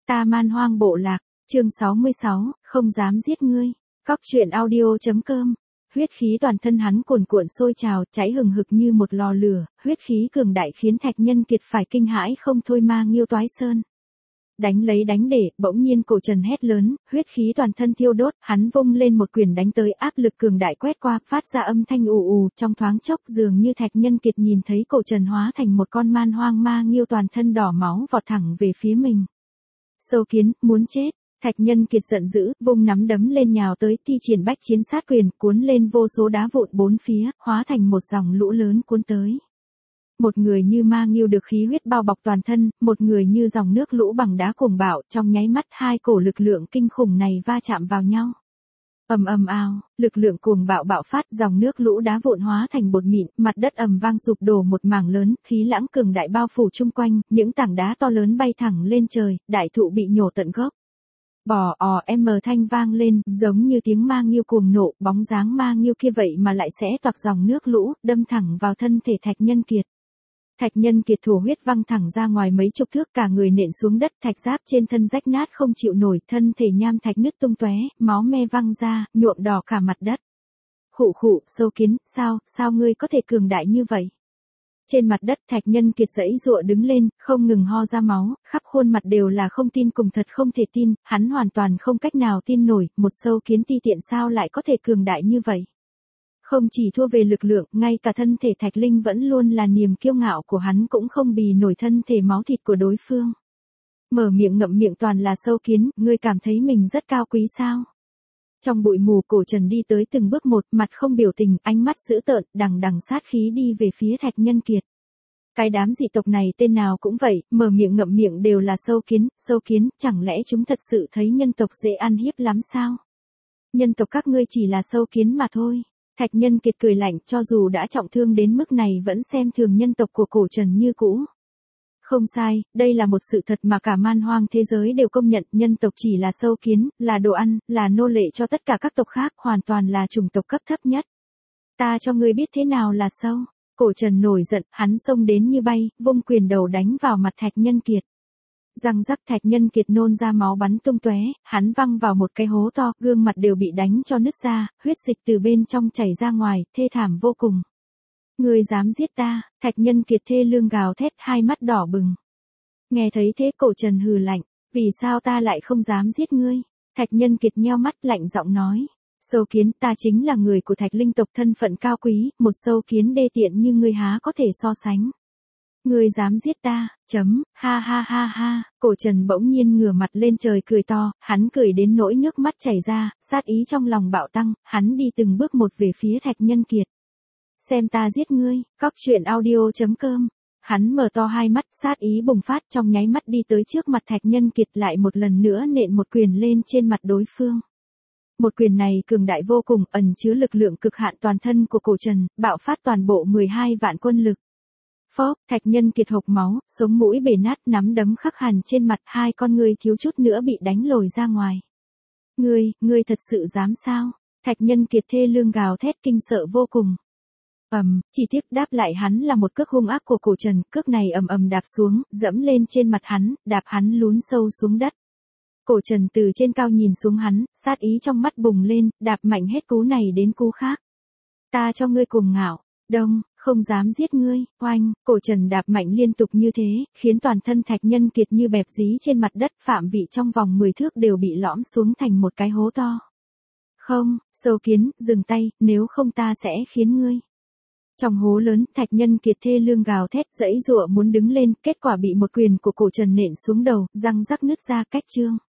Ta Man Hoang Bộ Lạc, chương 66, không dám giết ngươi. Cóc truyện audio.com. Huyết khí toàn thân hắn cuồn cuộn sôi trào, cháy hừng hực như một lò lửa, huyết khí cường đại khiến Thạch Nhân Kiệt phải kinh hãi không thôi. Ma Nghiêu Toái Sơn. Đánh lấy đánh để, bỗng nhiên Cổ Trần hét lớn, huyết khí toàn thân thiêu đốt, hắn vung lên một quyền đánh tới, áp lực cường đại quét qua, phát ra âm thanh ù ù, trong thoáng chốc dường như Thạch Nhân Kiệt nhìn thấy Cổ Trần hóa thành một con man hoang ma nghiêu toàn thân đỏ máu vọt thẳng về phía mình. Sâu kiến, muốn chết. Thạch Nhân Kiệt giận dữ, vung nắm đấm lên nhào tới, thi triển bách chiến sát quyền, cuốn lên vô số đá vụn bốn phía, hóa thành một dòng lũ lớn cuốn tới. Một người như ma nghiêu được khí huyết bao bọc toàn thân, một người như dòng nước lũ bằng đá cuồng bạo, trong nháy mắt hai cổ lực lượng kinh khủng này va chạm vào nhau. Ầm ầm ào, lực lượng cuồng bạo bạo phát, dòng nước lũ đá vụn hóa thành bột mịn, mặt đất ầm vang sụp đổ một mảng lớn, khí lãng cường đại bao phủ chung quanh, những tảng đá to lớn bay thẳng lên trời, đại thụ bị nhổ tận gốc. Bò thanh vang lên, giống như tiếng ma nghiêu cuồng nộ, bóng dáng ma nghiêu kia vậy mà lại sẽ toạc dòng nước lũ, đâm thẳng vào thân thể Thạch Nhân Kiệt. Thạch Nhân Kiệt thổ huyết văng thẳng ra ngoài mấy chục thước, cả người nện xuống đất, thạch giáp trên thân rách nát không chịu nổi, thân thể nham thạch nứt tung tóe, máu me văng ra, nhuộm đỏ cả mặt đất. Khụ khụ, sâu kiến, sao ngươi có thể cường đại như vậy? Trên mặt đất Thạch Nhân Kiệt giãy giụa đứng lên, không ngừng ho ra máu, khắp khuôn mặt đều là không tin cùng thật không thể tin, hắn hoàn toàn không cách nào tin nổi, một sâu kiến ti tiện sao lại có thể cường đại như vậy? Không chỉ thua về lực lượng, ngay cả thân thể Thạch Linh vẫn luôn là niềm kiêu ngạo của hắn cũng không bì nổi thân thể máu thịt của đối phương. Mở miệng ngậm miệng toàn là sâu kiến, ngươi cảm thấy mình rất cao quý sao? Trong bụi mù Cổ Trần đi tới từng bước một, mặt không biểu tình, ánh mắt dữ tợn, đằng sát khí đi về phía Thạch Nhân Kiệt. Cái đám dị tộc này tên nào cũng vậy, mở miệng ngậm miệng đều là sâu kiến, chẳng lẽ chúng thật sự thấy nhân tộc dễ ăn hiếp lắm sao? Nhân tộc các ngươi chỉ là sâu kiến mà thôi. Thạch Nhân Kiệt cười lạnh, cho dù đã trọng thương đến mức này vẫn xem thường nhân tộc của Cổ Trần như cũ. Không sai, đây là một sự thật mà cả man hoang thế giới đều công nhận, nhân tộc chỉ là sâu kiến, là đồ ăn, là nô lệ cho tất cả các tộc khác, hoàn toàn là chủng tộc cấp thấp nhất. Ta cho ngươi biết thế nào là sâu. Cổ Trần nổi giận, hắn xông đến như bay, vung quyền đầu đánh vào mặt Thạch Nhân Kiệt. Răng rắc, Thạch Nhân Kiệt nôn ra máu bắn tung tóe, hắn văng vào một cái hố to, gương mặt đều bị đánh cho nứt ra, huyết dịch từ bên trong chảy ra ngoài, thê thảm vô cùng. Ngươi dám giết ta? Thạch Nhân Kiệt thê lương gào thét, hai mắt đỏ bừng. Nghe thấy thế Cổ Trần hừ lạnh, vì sao ta lại không dám giết ngươi? Thạch Nhân Kiệt nheo mắt lạnh giọng nói, sâu kiến, ta chính là người của Thạch Linh tộc, thân phận cao quý, một sâu kiến đê tiện như ngươi há có thể so sánh. Ngươi dám giết ta, ha, Cổ Trần bỗng nhiên ngửa mặt lên trời cười to, hắn cười đến nỗi nước mắt chảy ra, sát ý trong lòng bạo tăng, hắn đi từng bước một về phía Thạch Nhân Kiệt. Xem ta giết ngươi, cóc truyện audio.com. Hắn mở to hai mắt, sát ý bùng phát, trong nháy mắt đi tới trước mặt Thạch Nhân Kiệt, lại một lần nữa nện một quyền lên trên mặt đối phương. Một quyền này cường đại vô cùng, ẩn chứa lực lượng cực hạn toàn thân của Cổ Trần, bạo phát toàn bộ 12 vạn quân lực. Phốc, Thạch Nhân Kiệt hộc máu, sống mũi bể nát, nắm đấm khắc hằn trên mặt, hai con ngươi thiếu chút nữa bị đánh lồi ra ngoài. Ngươi thật sự dám sao? Thạch Nhân Kiệt thê lương gào thét kinh sợ vô cùng. Chỉ tiếc đáp lại hắn là một cước hung ác của Cổ Trần, cước này ầm đạp xuống, dẫm lên trên mặt hắn, đạp hắn lún sâu xuống đất. Cổ Trần từ trên cao nhìn xuống hắn, sát ý trong mắt bùng lên, đạp mạnh hết cú này đến cú khác. Ta cho ngươi cuồng ngạo, đông, không dám giết ngươi, oanh, Cổ Trần đạp mạnh liên tục như thế, khiến toàn thân Thạch Nhân Kiệt như bẹp dí trên mặt đất, phạm vị trong vòng 10 thước đều bị lõm xuống thành một cái hố to. Không, sâu kiến, dừng tay, nếu không ta sẽ khiến ngươi. Trong hố lớn, Thạch Nhân Kiệt thê lương gào thét, giãy giụa muốn đứng lên, kết quả bị một quyền của Cổ Trần nện xuống đầu, răng rắc nứt ra, cách chương.